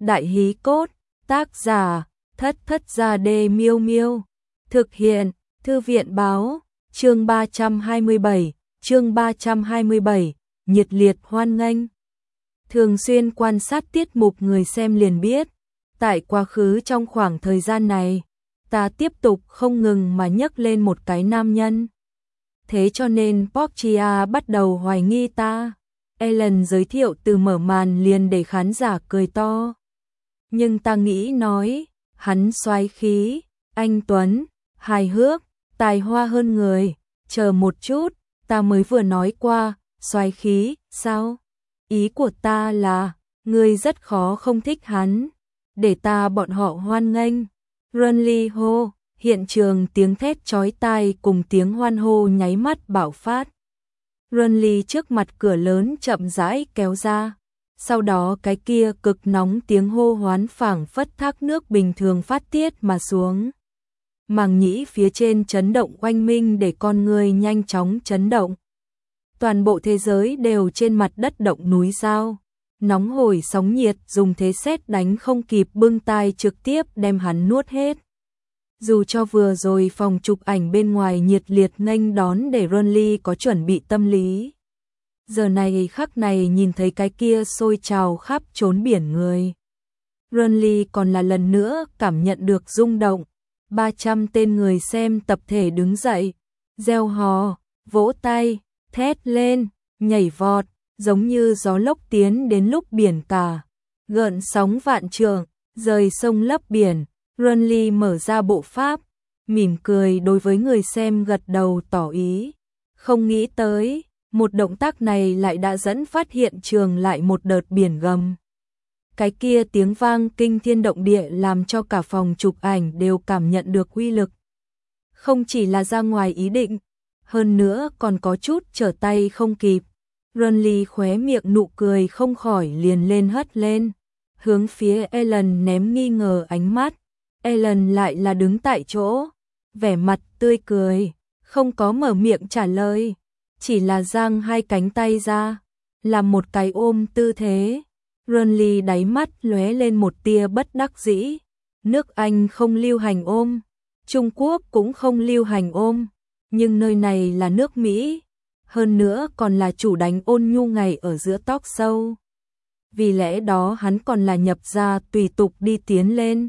Đại hí cốt, tác giả, Thất Thất Gia Đê Miêu Miêu. Thực hiện, Thư viện báo, chương 327, nhiệt liệt hoan nghênh. Thường xuyên quan sát tiết mục người xem liền biết, tại quá khứ trong khoảng thời gian này, ta tiếp tục không ngừng mà nhắc lên một cái nam nhân. Thế cho nên Portia bắt đầu hoài nghi ta. Ellen giới thiệu từ mở màn liền để khán giả cười to. Nhưng ta nghĩ nói, hắn soái khí, anh tuấn, hài hước, tài hoa hơn người. Chờ một chút, ta mới vừa nói qua, soái khí, sao? Ý của ta là, ngươi rất khó không thích hắn. Để ta bọn họ hoan nghênh. Runly hô, hiện trường tiếng thét chói tai cùng tiếng hoan hô nháy mắt bạo phát. Runly trước mặt cửa lớn chậm rãi kéo ra. Sau đó cái kia cực nóng tiếng hô hoán phảng phất thác nước bình thường phát tiết mà xuống. Màng nhĩ phía trên chấn động oanh minh để con người nhanh chóng chấn động. Toàn bộ thế giới đều trên mặt đất động núi sao. Nóng hổi sóng nhiệt dùng thế sét đánh không kịp bưng tai trực tiếp đem hắn nuốt hết. Dù cho vừa rồi phòng chụp ảnh bên ngoài nhiệt liệt nghênh đón để Runly có chuẩn bị tâm lý. Giờ này khắc này nhìn thấy cái kia sôi trào khắp trốn biển người. Runly còn là lần nữa cảm nhận được rung động. 300 tên người xem tập thể đứng dậy, reo hò, vỗ tay, thét lên, nhảy vọt, giống như gió lốc tiến đến lúc biển cả. Gợn sóng vạn trượng, rời sông lấp biển. Runly mở ra bộ pháp, mỉm cười đối với người xem gật đầu tỏ ý. Không nghĩ tới, một động tác này lại đã dẫn phát hiện trường lại một đợt biển gầm. Cái kia tiếng vang kinh thiên động địa làm cho cả phòng chụp ảnh đều cảm nhận được uy lực. Không chỉ là ra ngoài ý định, hơn nữa còn có chút trở tay không kịp. Runly khóe miệng nụ cười không khỏi liền lên hất lên, hướng phía Ellen ném nghi ngờ ánh mắt. Ellen lại là đứng tại chỗ, vẻ mặt tươi cười, không có mở miệng trả lời, chỉ là giang hai cánh tay ra, làm một cái ôm tư thế. Runly đáy mắt lóe lên một tia bất đắc dĩ. Nước Anh không lưu hành ôm, Trung Quốc cũng không lưu hành ôm, nhưng nơi này là nước Mỹ, hơn nữa còn là chủ đánh ôn nhu ngày ở giữa talk show. Vì lẽ đó hắn còn là nhập gia tùy tục đi tiến lên.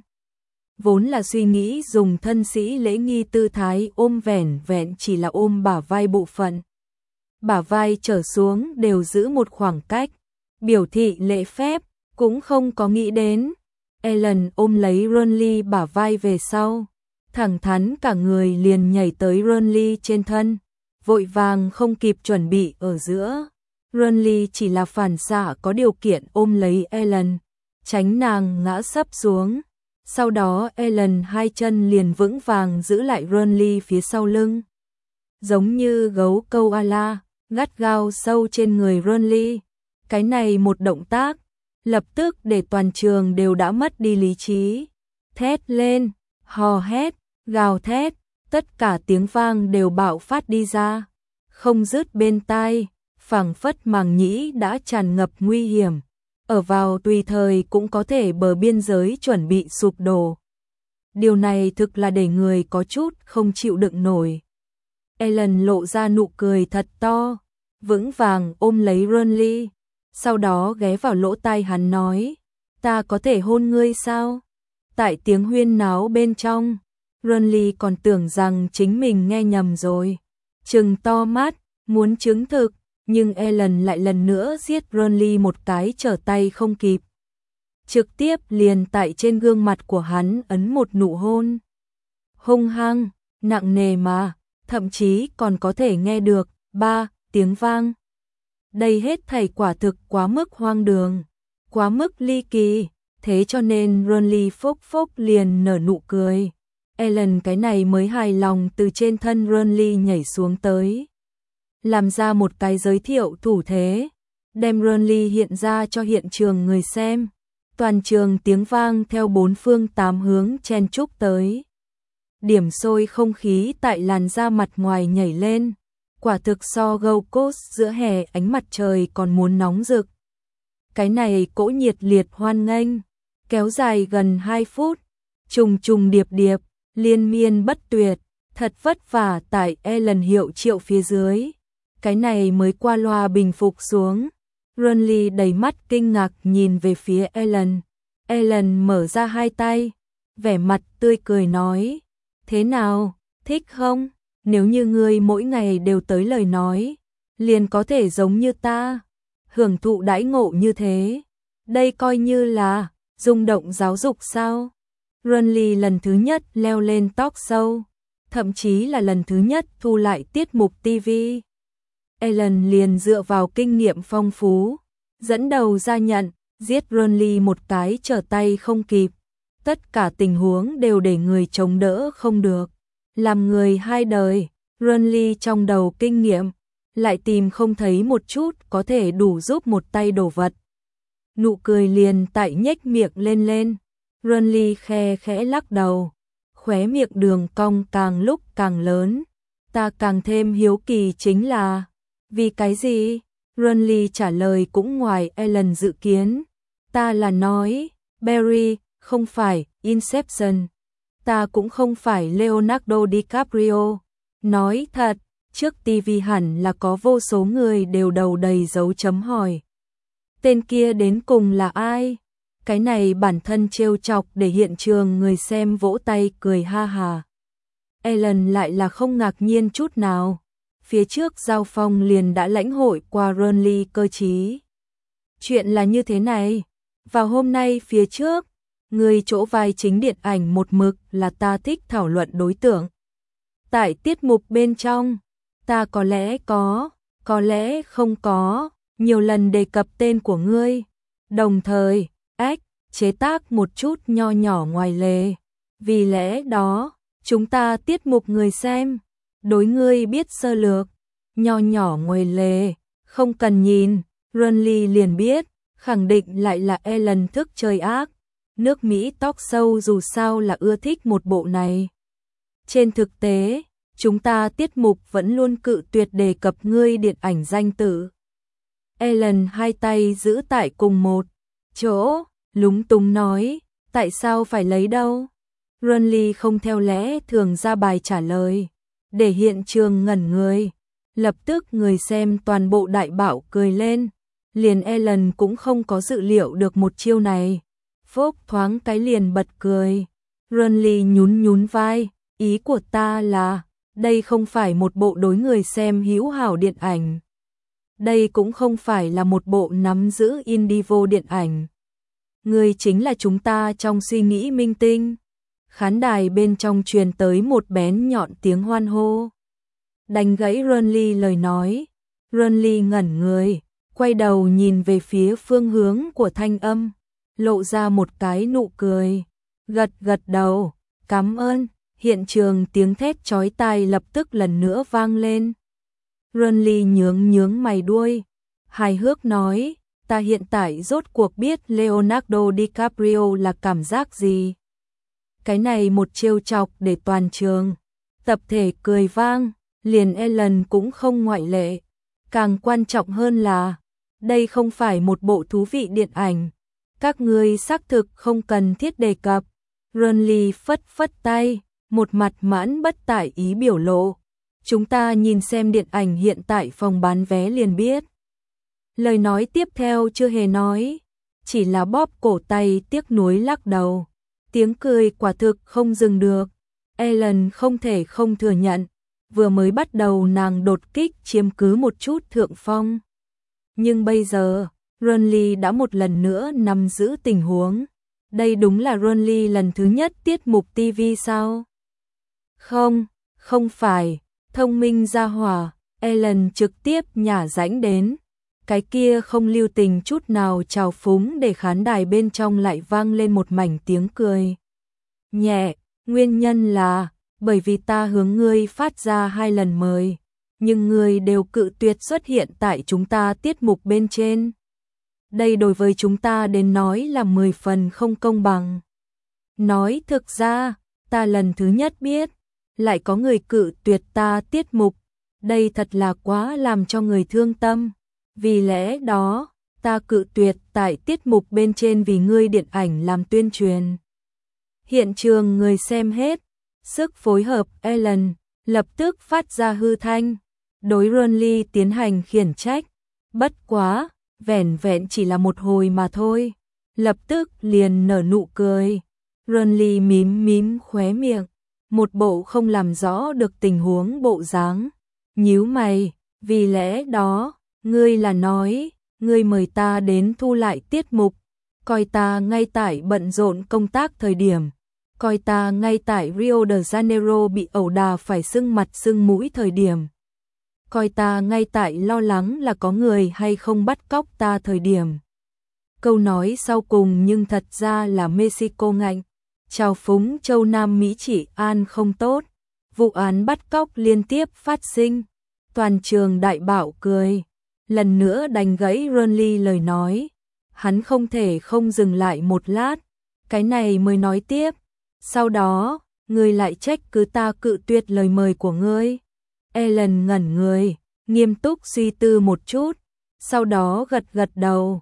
Vốn là suy nghĩ dùng thân sĩ lễ nghi tư thái ôm vẻn vẹn chỉ là ôm bả vai bộ phận. Bả vai trở xuống đều giữ một khoảng cách, biểu thị lễ phép, cũng không có nghĩ đến. Ellen ôm lấy Runly bả vai về sau, thẳng thắn cả người liền nhảy tới Runly trên thân, vội vàng không kịp chuẩn bị ở giữa. Runly chỉ là phản xạ có điều kiện ôm lấy Ellen, tránh nàng ngã sấp xuống. Sau đó Ellen hai chân liền vững vàng giữ lại Runly phía sau lưng. Giống như gấu koala, gắt gao sâu trên người Runly. Cái này một động tác, lập tức để toàn trường đều đã mất đi lý trí. Thét lên, hò hét, gào thét, tất cả tiếng vang đều bạo phát đi ra. Không dứt bên tai, phảng phất màng nhĩ đã tràn ngập nguy hiểm. Ở vào tùy thời cũng có thể bờ biên giới chuẩn bị sụp đổ. Điều này thực là để người có chút không chịu đựng nổi. Ellen lộ ra nụ cười thật to, vững vàng ôm lấy Runly, sau đó ghé vào lỗ tai hắn nói, ta có thể hôn ngươi sao? Tại tiếng huyên náo bên trong, Runly còn tưởng rằng chính mình nghe nhầm rồi. Trừng to mắt, muốn chứng thực. Nhưng Ellen lại lần nữa giết Runly một cái trở tay không kịp. Trực tiếp liền tại trên gương mặt của hắn ấn một nụ hôn. Hung hăng, nặng nề mà, thậm chí còn có thể nghe được 3 tiếng vang. Đây hết thảy quả thực quá mức hoang đường, quá mức ly kỳ, thế cho nên Runly phốc phốc liền nở nụ cười. Ellen cái này mới hài lòng từ trên thân Runly nhảy xuống tới. Làm ra một cái giới thiệu thủ thế, đem Runly hiện ra cho hiện trường người xem. Toàn trường tiếng vang theo bốn phương tám hướng chen chúc tới. Điểm sôi không khí tại làn da mặt ngoài nhảy lên. Quả thực so Gold Coast giữa hè ánh mặt trời còn muốn nóng rực. Cái này cỗ nhiệt liệt hoan nghênh, kéo dài gần 2 phút, trùng trùng điệp điệp, liên miên bất tuyệt, thật vất vả tại Ellen hiệu triệu phía dưới. Cái này mới qua loa bình phục xuống. Ronly đầy mắt kinh ngạc nhìn về phía Ellen. Ellen mở ra hai tay, vẻ mặt tươi cười nói, thế nào, thích không? Nếu như ngươi mỗi ngày đều tới lời nói, liền có thể giống như ta, hưởng thụ đãi ngộ như thế. Đây coi như là rung động giáo dục sao? Ronly lần thứ nhất leo lên talk show, thậm chí là lần thứ nhất thu lại tiết mục TV. Ellen liền dựa vào kinh nghiệm phong phú, dẫn đầu ra nhận, giết Ronly một cái trở tay không kịp. Tất cả tình huống đều để người chống đỡ không được. Làm người hai đời, Ronly trong đầu kinh nghiệm, lại tìm không thấy một chút có thể đủ giúp một tay đổ vật. Nụ cười liền tại nhếch miệng lên lên. Ronly khe khẽ lắc đầu, khóe miệng đường cong càng lúc càng lớn. Ta càng thêm hiếu kỳ chính là, vì cái gì? Ronly trả lời cũng ngoài Ellen dự kiến. Ta là nói, Barry, không phải Inception. Ta cũng không phải Leonardo DiCaprio. Nói thật, trước TV hẳn là có vô số người đều đầu đầy dấu chấm hỏi. Tên kia đến cùng là ai? Cái này bản thân trêu chọc để hiện trường người xem vỗ tay cười ha hà. Ellen lại là không ngạc nhiên chút nào. Phía trước giao phong liền đã lãnh hội qua Ronly cơ trí. Chuyện là như thế này. Vào hôm nay phía trước, người chỗ vai chính điện ảnh một mực là ta thích thảo luận đối tượng. Tại tiết mục bên trong, ta có lẽ không có, nhiều lần đề cập tên của ngươi. Đồng thời, chế tác một chút nho nhỏ ngoài lề. Vì lẽ đó, chúng ta tiết mục người xem, đối ngươi biết sơ lược, nho nhỏ ngoài lề, không cần nhìn, Ronly liền biết, khẳng định lại là Ellen thức chơi ác. Nước Mỹ talk show dù sao là ưa thích một bộ này. Trên thực tế, chúng ta tiết mục vẫn luôn cự tuyệt đề cập ngươi điện ảnh danh tự. Ellen hai tay giữ tại cùng một chỗ, lúng túng nói, tại sao phải lấy đâu? Ronly không theo lẽ thường ra bài trả lời, để hiện trường ngẩn người. Lập tức người xem toàn bộ đại bạo cười lên, liền Ellen cũng không có dự liệu được một chiêu này. Phốc thoáng cái liền bật cười. Ronly nhún vai, ý của ta là, đây không phải một bộ đối người xem hữu hảo điện ảnh. Đây cũng không phải là một bộ nắm giữ indivo điện ảnh. Người chính là chúng ta trong suy nghĩ minh tinh. Khán đài bên trong truyền tới một bén nhọn tiếng hoan hô. Đánh gãy Ronly lời nói. Ronly ngẩn người, quay đầu nhìn về phía phương hướng của thanh âm, lộ ra một cái nụ cười, gật đầu, cảm ơn. Hiện trường tiếng thét chói tai lập tức lần nữa vang lên. Ronly nhướng mày đuôi, hài hước nói, ta hiện tại rốt cuộc biết Leonardo DiCaprio là cảm giác gì. Cái này một trêu chọc để toàn trường, tập thể cười vang, liền Ellen cũng không ngoại lệ. Càng quan trọng hơn là, đây không phải một bộ thú vị điện ảnh. Các ngươi xác thực không cần thiết đề cập. Ronly phất tay, một mặt mãn bất tại ý biểu lộ. Chúng ta nhìn xem điện ảnh hiện tại phòng bán vé liền biết. Lời nói tiếp theo chưa hề nói, chỉ là bóp cổ tay tiếc nuối lắc đầu. Tiếng cười quả thực không dừng được. Ellen không thể không thừa nhận, vừa mới bắt đầu nàng đột kích chiếm cứ một chút thượng phong. Nhưng bây giờ, Ronly đã một lần nữa nắm giữ tình huống. Đây đúng là Ronly lần thứ nhất tiết mục TV sao? Không phải, thông minh ra hỏa, Ellen trực tiếp nhả rãnh đến. Cái kia không lưu tình chút nào trào phúng để khán đài bên trong lại vang lên một mảnh tiếng cười nhẹ. Nguyên nhân là, bởi vì ta hướng ngươi phát ra 2 lần mời, nhưng ngươi đều cự tuyệt xuất hiện tại chúng ta tiết mục bên trên. Đây đối với chúng ta đến nói là 10 phần không công bằng. Nói thực ra, ta lần thứ nhất biết, lại có người cự tuyệt ta tiết mục. Đây thật là quá làm cho người thương tâm. Vì lẽ đó, ta cự tuyệt tại tiết mục bên trên vì ngươi điện ảnh làm tuyên truyền. Hiện trường người xem hết sức phối hợp, Ellen lập tức phát ra hư thanh, đối Ronly tiến hành khiển trách. Bất quá, vẻn vẹn chỉ là một hồi mà thôi, lập tức liền nở nụ cười. Ronly mím mím khóe miệng, một bộ không làm rõ được tình huống bộ dáng. Nhíu mày, vì lẽ đó, ngươi là nói, ngươi mời ta đến thu lại tiết mục, coi ta ngay tại bận rộn công tác thời điểm, coi ta ngay tại Rio de Janeiro bị ẩu đà phải sưng mặt sưng mũi thời điểm, coi ta ngay tại lo lắng là có người hay không bắt cóc ta thời điểm. Câu nói sau cùng nhưng thật ra là Mexico ngạnh, trào phúng châu Nam Mỹ chỉ an không tốt, vụ án bắt cóc liên tiếp phát sinh, toàn trường đại bạo cười. Lần nữa đánh gãy Ronly lời nói, hắn không thể không dừng lại một lát, cái này mới nói tiếp, sau đó, ngươi lại trách cứ ta cự tuyệt lời mời của ngươi. Ellen ngẩn người, nghiêm túc suy tư một chút, sau đó gật gật đầu,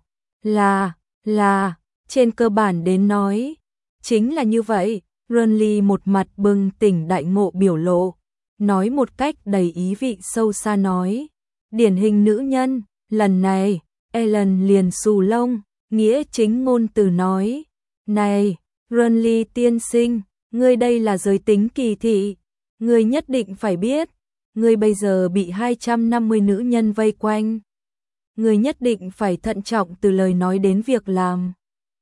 là, trên cơ bản đến nói, chính là như vậy. Ronly một mặt bừng tỉnh đại ngộ biểu lộ, nói một cách đầy ý vị sâu xa nói, điển hình nữ nhân, lần này, Ellen liền xù lông, nghĩa chính ngôn từ nói, này, Ronly tiên sinh, ngươi đây là giới tính kỳ thị, ngươi nhất định phải biết, ngươi bây giờ bị 250 nữ nhân vây quanh, ngươi nhất định phải thận trọng từ lời nói đến việc làm.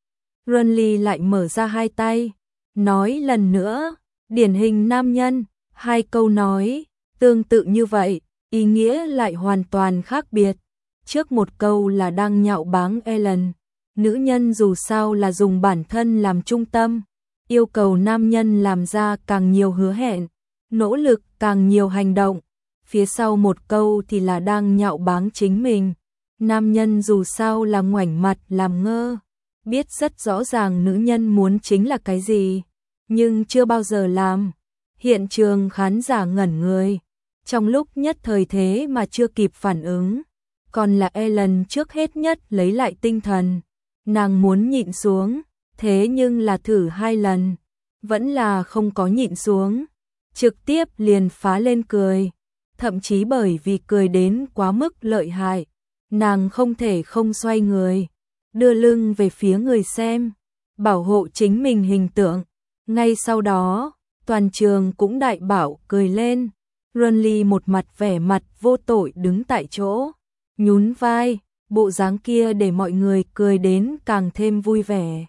Ronly lại mở ra hai tay, nói lần nữa, điển hình nam nhân, hai câu nói, tương tự như vậy, ý nghĩa lại hoàn toàn khác biệt. Trước một câu là đang nhạo báng Ellen, nữ nhân dù sao là dùng bản thân làm trung tâm, yêu cầu nam nhân làm ra càng nhiều hứa hẹn, nỗ lực càng nhiều hành động. Phía sau một câu thì là đang nhạo báng chính mình, nam nhân dù sao là ngoảnh mặt làm ngơ, biết rất rõ ràng nữ nhân muốn chính là cái gì, nhưng chưa bao giờ làm. Hiện trường khán giả ngẩn người, trong lúc nhất thời thế mà chưa kịp phản ứng, còn là Ellen trước hết nhất lấy lại tinh thần, nàng muốn nhịn xuống, thế nhưng là thử 2 lần, vẫn là không có nhịn xuống, trực tiếp liền phá lên cười, thậm chí bởi vì cười đến quá mức lợi hại, nàng không thể không xoay người, đưa lưng về phía người xem, bảo hộ chính mình hình tượng. Ngay sau đó, toàn trường cũng đại bảo cười lên. Ronly một mặt vẻ mặt vô tội đứng tại chỗ, nhún vai, bộ dáng kia để mọi người cười đến càng thêm vui vẻ.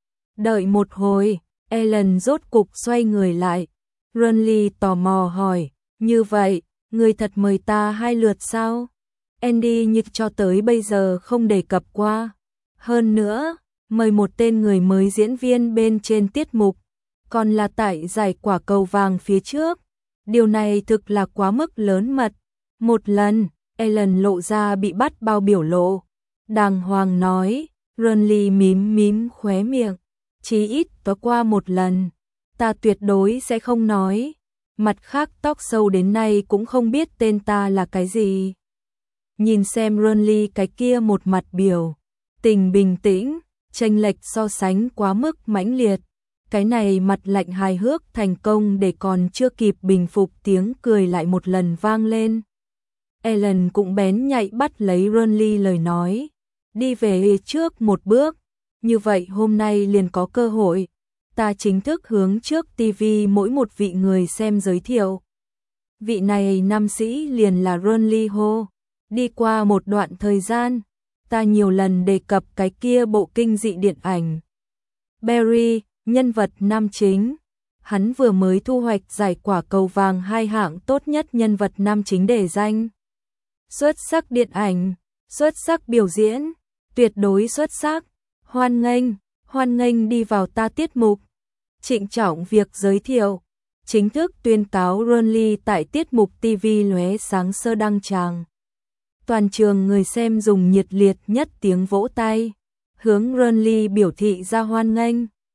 Đợi một hồi, Ellen rốt cục xoay người lại. Ronly tò mò hỏi, như vậy, người thật mời ta 2 lượt sao? Andy như cho tới bây giờ không đề cập qua. Hơn nữa, mời một tên người mới diễn viên bên trên tiết mục, còn là tại giải quả cầu vàng phía trước. Điều này thực là quá mức lớn mật. Một lần, Ellen lộ ra bị bắt bao biểu lộ. Đàng hoàng nói, Ronly mím mím khóe miệng. Chí ít có qua một lần, ta tuyệt đối sẽ không nói. Mặt khác tóc sâu đến nay cũng không biết tên ta là cái gì. Nhìn xem Ronly cái kia một mặt biểu tình bình tĩnh, chênh lệch so sánh quá mức mãnh liệt. Cái này mặt lạnh hài hước thành công để còn chưa kịp bình phục tiếng cười lại một lần vang lên. Ellen cũng bén nhạy bắt lấy Ronly lời nói, đi về trước một bước, như vậy hôm nay liền có cơ hội, ta chính thức hướng trước TV mỗi một vị người xem giới thiệu. Vị này nam sĩ liền là Ronly Ho, đi qua một đoạn thời gian, ta nhiều lần đề cập cái kia bộ kinh dị điện ảnh. Barry, nhân vật nam chính, hắn vừa mới thu hoạch giải quả cầu vàng 2 hạng tốt nhất nhân vật nam chính đề danh. Xuất sắc điện ảnh, xuất sắc biểu diễn, tuyệt đối xuất sắc, hoan nghênh đi vào ta tiết mục. Trịnh trọng việc giới thiệu, chính thức tuyên cáo Ronly tại tiết mục TV lóe sáng sơ đăng tràng. Toàn trường người xem dùng nhiệt liệt nhất tiếng vỗ tay, hướng Ronly biểu thị ra hoan nghênh.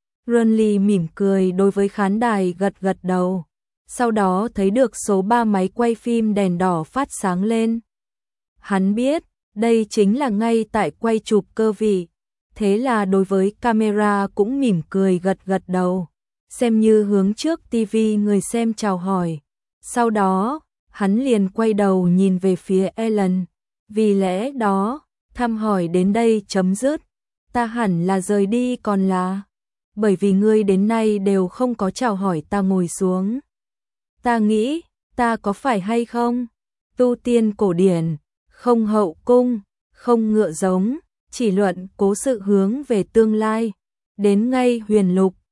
Ronly mỉm cười đối với khán đài gật gật đầu, sau đó thấy được số 3 máy quay phim đèn đỏ phát sáng lên. Hắn biết, Đây chính là ngay tại quay chụp cơ vị. Thế là đối với camera cũng mỉm cười gật gật đầu, xem như hướng trước tivi người xem chào hỏi. Sau đó, hắn liền quay đầu nhìn về phía Ellen, vì lẽ đó, thăm hỏi đến đây chấm dứt. Ta hẳn là rời đi còn là, bởi vì ngươi đến nay đều không có chào hỏi ta ngồi xuống. Ta nghĩ, ta có phải hay không? Tu tiên cổ điển, không hậu cung, không ngựa giống, chỉ luận cố sự hướng về tương lai. Đến ngay huyền lục,